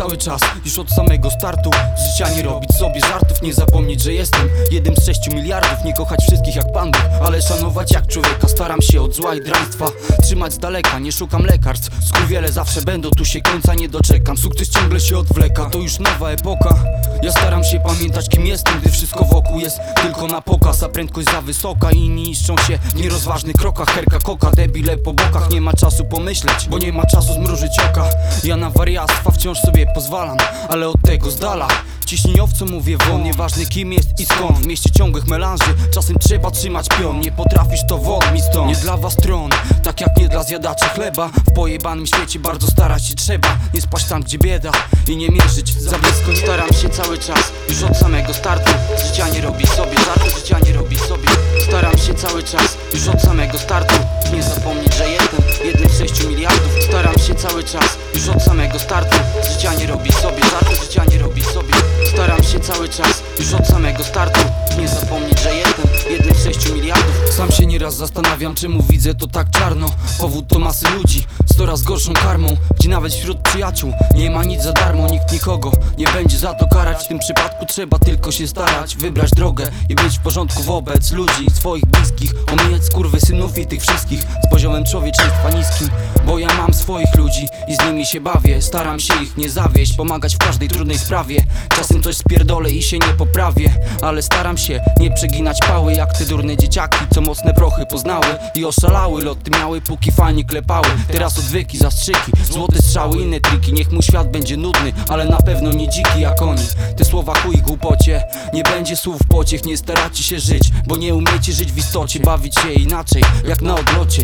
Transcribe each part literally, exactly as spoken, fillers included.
cały czas, już od samego startu. Z życia nie robić sobie żartów, nie zapomnieć, że jestem jednym z sześciu miliardów. Nie kochać wszystkich jak Pan Bóg, ale szanować jak człowieka. Staram się od zła i draństwa trzymać z daleka, nie szukam lekarstw. Skurwiele zawsze będą, tu się końca nie doczekam. Sukces ciągle się odwleka, to już nowa epoka. Ja staram się pamiętać kim jestem, gdy wszystko wokół jest tylko na pokaz, a prędkość za wysoka. Inni niszczą się w nierozważnych krokach. Herka koka, debile po bokach. Nie ma czasu pomyśleć, bo nie ma czasu zmrużyć oka. Ja na wariactwa wciąż sobie pozwalam, ale od tego z dala. Ciśnieniowco mówię won, nieważne kim jest i skąd. W mieście ciągłych melanży czasem trzeba trzymać pion. Nie potrafisz, to wod mi stąd. Nie dla was tron, tak jak nie dla zjadaczy chleba. W pojebanym świecie bardzo starać się trzeba. Nie spaść tam gdzie bieda i nie mierzyć za blisko. Staram się cały czas, już od samego startu. Z życia nie robić sobie żartu, życia nie robić sobie. Staram się cały czas, już od samego startu. Nie zapomnieć, że jestem jednym z sześciu miliardów. Staram się cały czas, już od samego startu. Z życia nie robić sobie żartu, życia nie robić sobie. Staram się cały czas, już od samego startu. Nie zapomnieć, że jestem jednym z sześciu miliardów. Sam się nieraz zastanawiam, czemu widzę to tak czarno. Powód to masy ludzi, sto razy gorszą karmą. Gdzie nawet wśród przyjaciół nie ma nic za darmo. Nikt nikogo nie będzie za to karać. W tym przypadku trzeba tylko się starać, wybrać drogę i być w porządku wobec ludzi, swoich bliskich. Omijać skurwysynów i tych wszystkich z poziomem człowieczeństwa niskim. Bo ja mam swoich ludzi i z nimi się bawię. Staram się ich nie zawieść, pomagać w każdej trudnej sprawie. Czasem coś spierdolę i się nie poprawię, ale staram się nie przeginać pały jak te durne dzieciaki, co mocne prochy poznały i oszalały. Loty miały, póki fajnie klepały. Teraz odwyki, zastrzyki, złote strzały, inne triki. Niech mój świat będzie nudny, ale na pewno nie dziki jak oni. Te słowa chuj głupocie, nie będzie słów pociech. Nie staracie się żyć, bo nie umiecie żyć w istocie. Bawić się inaczej, jak na odlocie.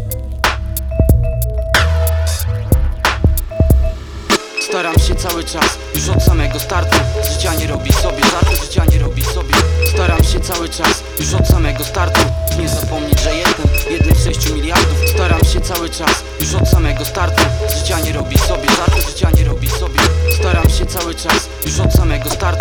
Staram się cały czas, już od samego startu. Z życia nie robić sobie żartu, życia nie robić sobie. Staram się cały czas, już od samego startu. Nie zapomnieć, że jestem jednym z sześciu miliardów. Staram się cały czas, już od samego startu. Z życia nie robić sobie żartu, życia nie robić sobie. Staram się cały czas, już od samego startu.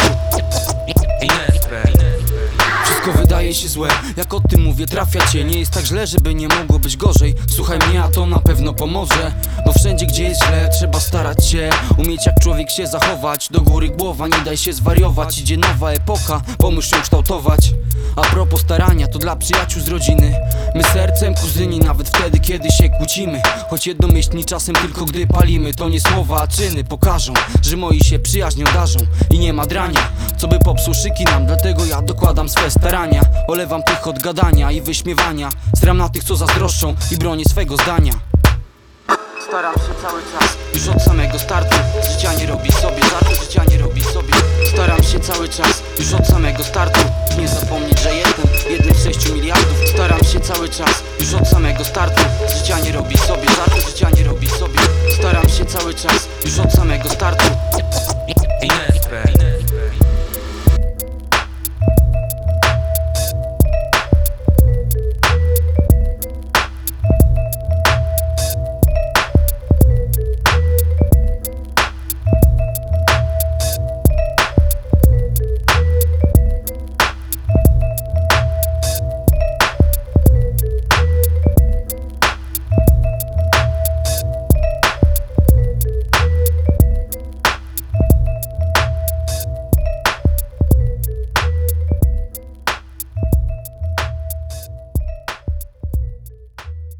Wszystko wydaje się złe, jak o tym mówię trafia cię. Nie jest tak źle, żeby nie mogło być gorzej. Słuchaj mnie, a to na pewno pomoże. Bo wszędzie gdzie jest źle, trzeba starać się umieć jak człowiek się zachować. Do góry głowa, nie daj się zwariować. Idzie nowa epoka, pomóż ją kształtować. A propos starania, to dla przyjaciół z rodziny. My sercem kuzyni, nawet wtedy kiedy się kłócimy. Choć jednomyślni czasem tylko gdy palimy. To nie słowa, a czyny pokażą, że moi się przyjaźnią darzą. I nie ma drania, co by popsuł szyki nam. Dlatego ja dokładam swe starania. Olewam tych od gadania i wyśmiewania. Stram na tych co zazdroszczą i bronię swego zdania. Staram się cały czas, już od samego startu. Z życia nie robić sobie żartu, życia nie robić sobie. Staram się cały czas, już od samego startu. Nie zapomnieć, że jestem jednym z sześciu miliardów. Staram się cały czas, już od samego startu. Z życia nie robić sobie żartu, życia nie robić sobie. Staram się cały czas, już od samego startu.